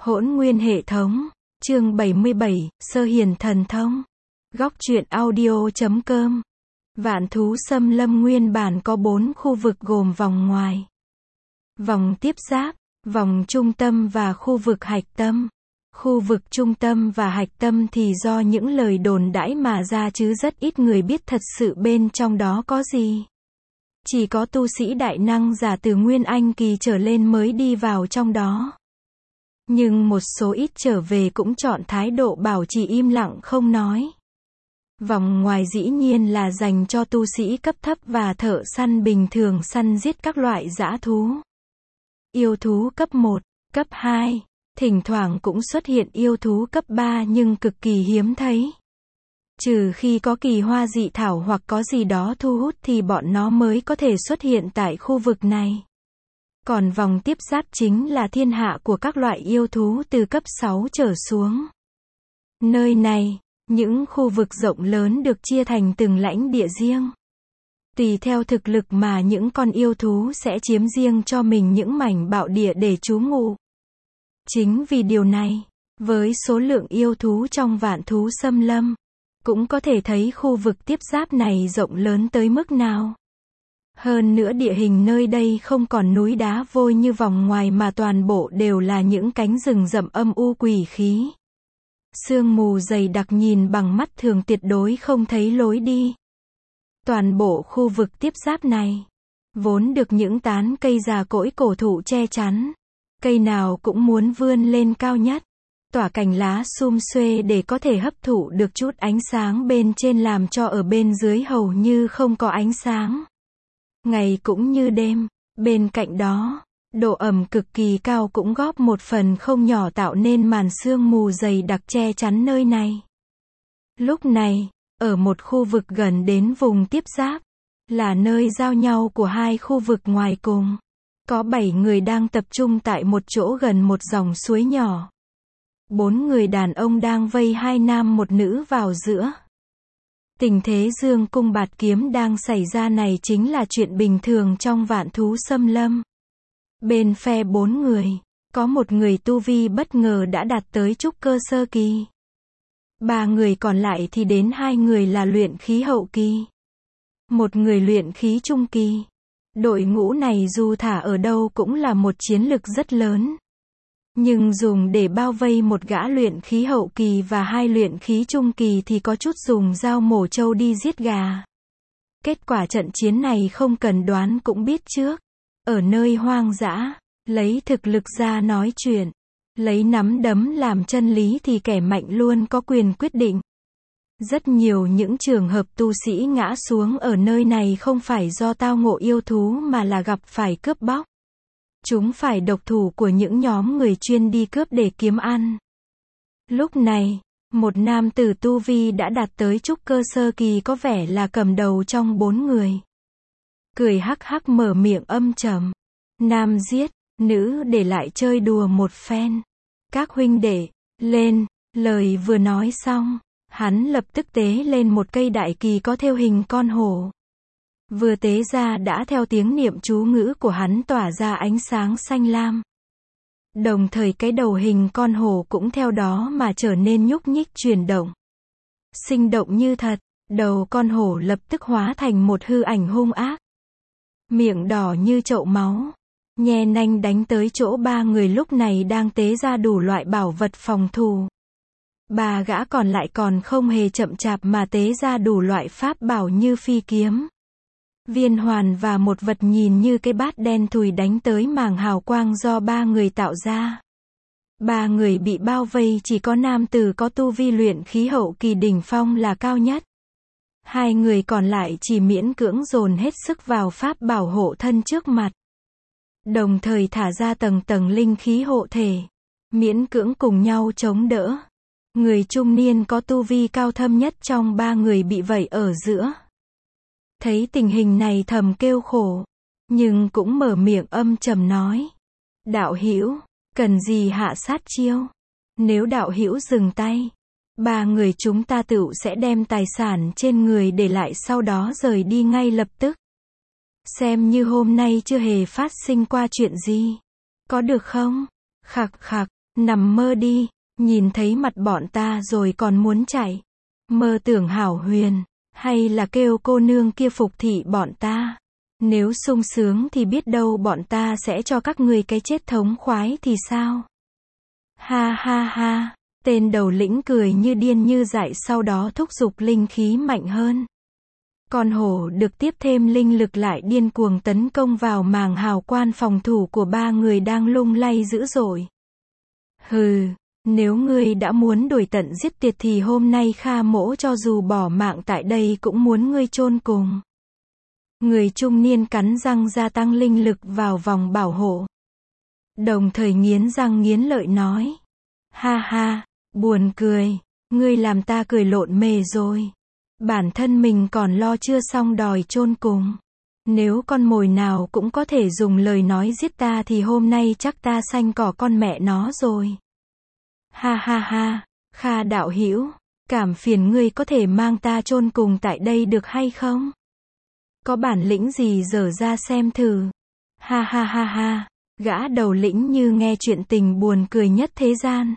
Hỗn nguyên hệ thống, chương 77, Sơ hiền thần thông. Góc truyện audio.com. Vạn thú xâm lâm nguyên bản có 4 khu vực gồm vòng ngoài, vòng tiếp giáp, vòng trung tâm và khu vực hạch tâm. Khu vực trung tâm và hạch tâm thì do những lời đồn đãi mà ra chứ rất ít người biết thật sự bên trong đó có gì. Chỉ có tu sĩ đại năng giả từ Nguyên Anh kỳ trở lên mới đi vào trong đó. Nhưng một số ít trở về cũng chọn thái độ bảo trì im lặng không nói. Vòng ngoài dĩ nhiên là dành cho tu sĩ cấp thấp và thợ săn bình thường săn giết các loại dã thú. Yêu thú cấp 1, cấp 2, thỉnh thoảng cũng xuất hiện yêu thú cấp 3 nhưng cực kỳ hiếm thấy. Trừ khi có kỳ hoa dị thảo hoặc có gì đó thu hút thì bọn nó mới có thể xuất hiện tại khu vực này. Còn vòng tiếp giáp chính là thiên hạ của các loại yêu thú từ cấp 6 trở xuống. Nơi này, những khu vực rộng lớn được chia thành từng lãnh địa riêng. Tùy theo thực lực mà những con yêu thú sẽ chiếm riêng cho mình những mảnh bạo địa để trú ngụ. Chính vì điều này, với số lượng yêu thú trong vạn thú xâm lâm, cũng có thể thấy khu vực tiếp giáp này rộng lớn tới mức nào. Hơn nữa địa hình nơi đây không còn núi đá vôi như vòng ngoài mà toàn bộ đều là những cánh rừng rậm âm u quỷ khí. Sương mù dày đặc nhìn bằng mắt thường tuyệt đối không thấy lối đi. Toàn bộ khu vực tiếp giáp này, vốn được những tán cây già cỗi cổ thụ che chắn. Cây nào cũng muốn vươn lên cao nhất, tỏa cành lá sum xuê để có thể hấp thụ được chút ánh sáng bên trên làm cho ở bên dưới hầu như không có ánh sáng. Ngày cũng như đêm, bên cạnh đó, độ ẩm cực kỳ cao cũng góp một phần không nhỏ tạo nên màn sương mù dày đặc che chắn nơi này. Lúc này, ở một khu vực gần đến vùng tiếp giáp, là nơi giao nhau của hai khu vực ngoài cùng. Có 7 người đang tập trung tại một chỗ gần một dòng suối nhỏ. 4 người đàn ông đang vây 2 nam một nữ vào giữa. Tình thế dương cung bạt kiếm đang xảy ra này chính là chuyện bình thường trong vạn thú xâm lâm. Bên phe 4 người, có một người tu vi bất ngờ đã đạt tới trúc cơ sơ kỳ. 3 người còn lại thì đến 2 người là luyện khí hậu kỳ. Một người luyện khí trung kỳ. Đội ngũ này dù thả ở đâu cũng là một chiến lực rất lớn. Nhưng dùng để bao vây một gã luyện khí hậu kỳ và 2 luyện khí trung kỳ thì có chút dùng dao mổ trâu đi giết gà. Kết quả trận chiến này không cần đoán cũng biết trước. Ở nơi hoang dã, lấy thực lực ra nói chuyện. Lấy nắm đấm làm chân lý thì kẻ mạnh luôn có quyền quyết định. Rất nhiều những trường hợp tu sĩ ngã xuống ở nơi này không phải do tao ngộ yêu thú mà là gặp phải cướp bóc. Chúng phải độc thủ của những nhóm người chuyên đi cướp để kiếm ăn. Lúc này, một nam tử tu vi đã đạt tới trúc cơ sơ kỳ có vẻ là cầm đầu trong 4 người. Cười hắc hắc mở miệng âm trầm. Nam giết, nữ để lại chơi đùa một phen. Các huynh đệ, lên, lời vừa nói xong. Hắn lập tức tế lên một cây đại kỳ có thêu hình con hổ. Vừa tế ra đã theo tiếng niệm chú ngữ của hắn tỏa ra ánh sáng xanh lam. Đồng thời cái đầu hình con hổ cũng theo đó mà trở nên nhúc nhích chuyển động. Sinh động như thật, đầu con hổ lập tức hóa thành một hư ảnh hung ác. Miệng đỏ như chậu máu. Nhe nanh đánh tới chỗ 3 người lúc này đang tế ra đủ loại bảo vật phòng thủ. 3 gã còn lại còn không hề chậm chạp mà tế ra đủ loại pháp bảo như phi kiếm, viên hoàn và một vật nhìn như cái bát đen thùi đánh tới màng hào quang do 3 người tạo ra. 3 người bị bao vây chỉ có nam tử có tu vi luyện khí hậu kỳ đỉnh phong là cao nhất. 2 người còn lại chỉ miễn cưỡng dồn hết sức vào pháp bảo hộ thân trước mặt. Đồng thời thả ra tầng tầng linh khí hộ thể, miễn cưỡng cùng nhau chống đỡ. Người trung niên có tu vi cao thâm nhất trong 3 người bị vây ở giữa. Thấy tình hình này thầm kêu khổ, nhưng cũng mở miệng âm trầm nói. Đạo hữu, cần gì hạ sát chiêu? Nếu đạo hữu dừng tay, 3 người chúng ta tựu sẽ đem tài sản trên người để lại sau đó rời đi ngay lập tức. Xem như hôm nay chưa hề phát sinh qua chuyện gì. Có được không? Khặc khặc. Nằm mơ đi, nhìn thấy mặt bọn ta rồi còn muốn chạy. Mơ tưởng hảo huyền, hay là kêu cô nương kia phục thị bọn ta. Nếu sung sướng thì biết đâu bọn ta sẽ cho các ngươi cái chết thống khoái thì sao? Ha ha ha, tên đầu lĩnh cười như điên như dại, sau đó thúc giục linh khí mạnh hơn. Con hổ được tiếp thêm linh lực lại điên cuồng tấn công vào màng hào quan phòng thủ của ba người đang lung lay dữ dội. Hừ, nếu ngươi đã muốn đuổi tận giết tuyệt thì hôm nay Kha mỗ cho dù bỏ mạng tại đây cũng muốn ngươi chôn cùng. Người trung niên cắn răng gia tăng linh lực vào vòng bảo hộ. Đồng thời nghiến răng nghiến lợi nói. Ha ha, buồn cười, ngươi làm ta cười lộn mề rồi. Bản thân mình còn lo chưa xong đòi chôn cùng. Nếu con mồi nào cũng có thể dùng lời nói giết ta thì hôm nay chắc ta xanh cỏ con mẹ nó rồi. Ha ha ha, Kha đạo hữu, cảm phiền ngươi có thể mang ta chôn cùng tại đây được hay không? Có bản lĩnh gì dở ra xem thử. Ha ha ha ha, gã đầu lĩnh như nghe chuyện tình buồn cười nhất thế gian.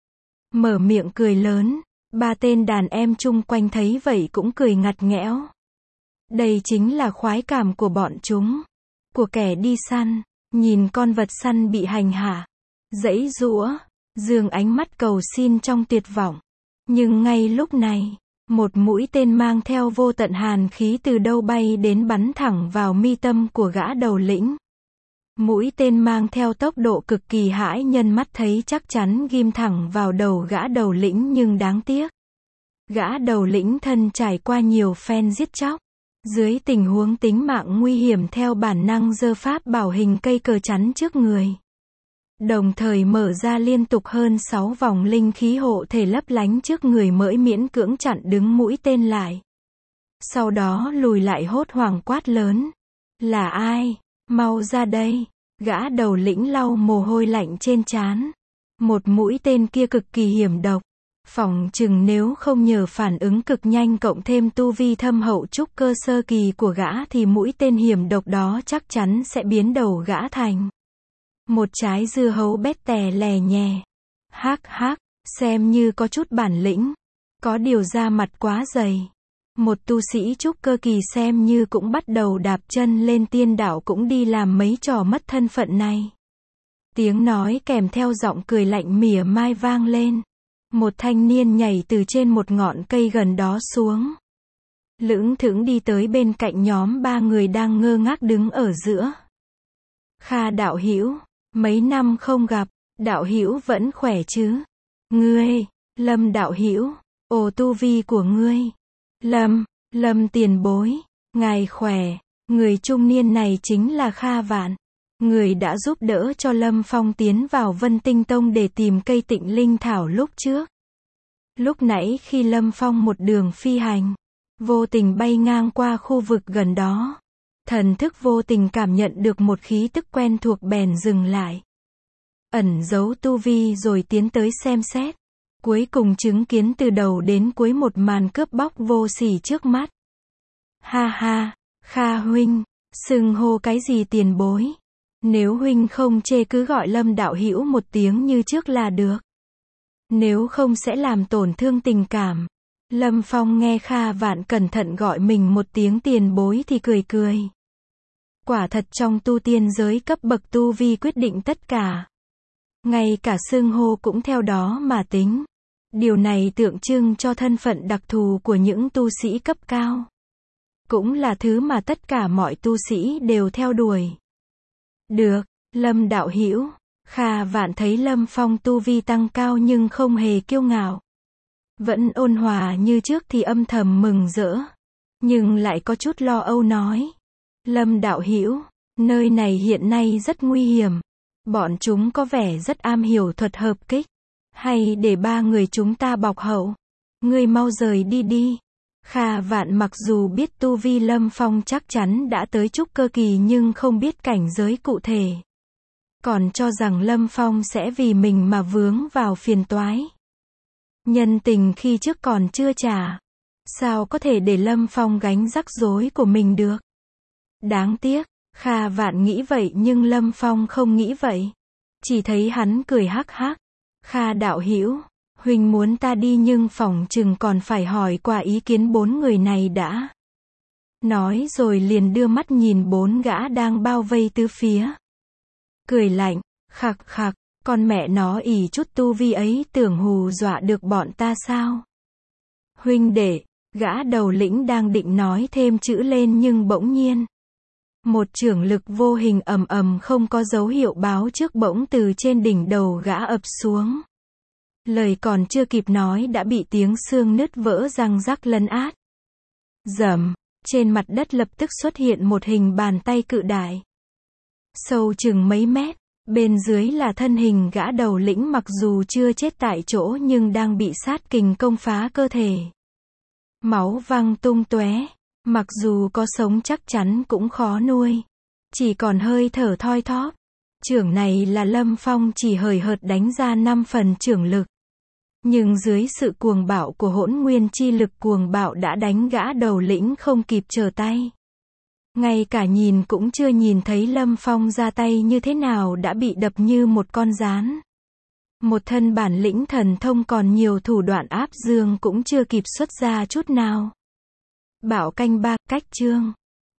Mở miệng cười lớn, ba tên đàn em chung quanh thấy vậy cũng cười ngặt nghẽo. Đây chính là khoái cảm của bọn chúng, của kẻ đi săn, nhìn con vật săn bị hành hạ, giãy giụa, giương ánh mắt cầu xin trong tuyệt vọng. Nhưng ngay lúc này, một mũi tên mang theo vô tận hàn khí từ đâu bay đến bắn thẳng vào mi tâm của gã đầu lĩnh. Mũi tên mang theo tốc độ cực kỳ hãi nhân, mắt thấy chắc chắn ghim thẳng vào đầu gã đầu lĩnh, nhưng đáng tiếc. Gã đầu lĩnh thân trải qua nhiều phen giết chóc. Dưới tình huống tính mạng nguy hiểm theo bản năng giơ pháp bảo hình cây cờ chắn trước người. Đồng thời mở ra liên tục hơn 6 vòng linh khí hộ thể lấp lánh trước người mới miễn cưỡng chặn đứng mũi tên lại. Sau đó lùi lại hốt hoảng quát lớn. Là ai? Mau ra đây. Gã đầu lĩnh lau mồ hôi lạnh trên trán. Một mũi tên kia cực kỳ hiểm độc. Phỏng chừng nếu không nhờ phản ứng cực nhanh cộng thêm tu vi thâm hậu trúc cơ sơ kỳ của gã thì mũi tên hiểm độc đó chắc chắn sẽ biến đầu gã thành một trái dưa hấu bét tè lè nhè. Hắc hắc, xem như có chút bản lĩnh. Có điều da mặt quá dày. Một tu sĩ trúc cơ kỳ xem như cũng bắt đầu đạp chân lên tiên đạo cũng đi làm mấy trò mất thân phận này. Tiếng nói kèm theo giọng cười lạnh mỉa mai vang lên. Một thanh niên nhảy từ trên một ngọn cây gần đó xuống. Lững thững đi tới bên cạnh nhóm ba người đang ngơ ngác đứng ở giữa. Kha đạo hữu, mấy năm không gặp, đạo hữu vẫn khỏe chứ? Ngươi, Lâm đạo hữu, ồ tu vi của ngươi. Lâm tiền bối, ngài khỏe. Người trung niên này chính là Kha Vạn. Người đã giúp đỡ cho Lâm Phong tiến vào Vân Tinh Tông để tìm cây Tịnh Linh Thảo lúc trước. Lúc nãy khi Lâm Phong một đường phi hành, vô tình bay ngang qua khu vực gần đó. Thần thức vô tình cảm nhận được một khí tức quen thuộc bèn dừng lại. Ẩn giấu tu vi rồi tiến tới xem xét. Cuối cùng chứng kiến từ đầu đến cuối một màn cướp bóc vô sỉ trước mắt. Ha ha, Kha huynh, xưng hô cái gì tiền bối? Nếu huynh không chê cứ gọi Lâm đạo hữu một tiếng như trước là được. Nếu không sẽ làm tổn thương tình cảm. Lâm Phong nghe Kha Vạn cẩn thận gọi mình một tiếng tiền bối thì cười cười. Quả thật trong tu tiên giới cấp bậc tu vi quyết định tất cả. Ngay cả xưng hô cũng theo đó mà tính. Điều này tượng trưng cho thân phận đặc thù của những tu sĩ cấp cao. Cũng là thứ mà tất cả mọi tu sĩ đều theo đuổi. Được, Lâm đạo hữu. Kha Vạn thấy Lâm Phong tu vi tăng cao nhưng không hề kiêu ngạo. Vẫn ôn hòa như trước thì âm thầm mừng rỡ. Nhưng lại có chút lo âu nói. Lâm đạo hữu, nơi này hiện nay rất nguy hiểm. Bọn chúng có vẻ rất am hiểu thuật hợp kích. Hay để ba người chúng ta bọc hậu. Ngươi mau rời đi đi. Kha Vạn mặc dù biết tu vi Lâm Phong chắc chắn đã tới trúc cơ kỳ nhưng không biết cảnh giới cụ thể. Còn cho rằng Lâm Phong sẽ vì mình mà vướng vào phiền toái. Nhân tình khi trước còn chưa trả. Sao có thể để Lâm Phong gánh rắc rối của mình được? Đáng tiếc, Kha Vạn nghĩ vậy nhưng Lâm Phong không nghĩ vậy. Chỉ thấy hắn cười hắc hắc. Kha đạo hữu, huynh muốn ta đi nhưng phỏng chừng còn phải hỏi qua ý kiến 4 người này đã. Nói rồi liền đưa mắt nhìn 4 gã đang bao vây tứ phía. Cười lạnh, khặc khặc, con mẹ nó ỷ chút tu vi ấy tưởng hù dọa được bọn ta sao? Huynh đệ, gã đầu lĩnh đang định nói thêm chữ lên nhưng bỗng nhiên. Một chưởng lực vô hình ầm ầm không có dấu hiệu báo trước bỗng từ trên đỉnh đầu gã ập xuống. Lời còn chưa kịp nói đã bị tiếng xương nứt vỡ răng rắc lấn át. Rầm, trên mặt đất lập tức xuất hiện một hình bàn tay cự đại. Sâu chừng mấy mét, bên dưới là thân hình gã đầu lĩnh mặc dù chưa chết tại chỗ nhưng đang bị sát kình công phá cơ thể. Máu văng tung tóe, mặc dù có sống chắc chắn cũng khó nuôi. Chỉ còn hơi thở thoi thóp. Chưởng này là Lâm Phong chỉ hời hợt đánh ra 5 phần chưởng lực. Nhưng dưới sự cuồng bạo của hỗn nguyên chi lực cuồng bạo đã đánh gã đầu lĩnh không kịp trở tay. Ngay cả nhìn cũng chưa nhìn thấy Lâm Phong ra tay như thế nào đã bị đập như một con gián. Một thân bản lĩnh thần thông còn nhiều thủ đoạn áp dương cũng chưa kịp xuất ra chút nào. Bảo canh ba, cách chương.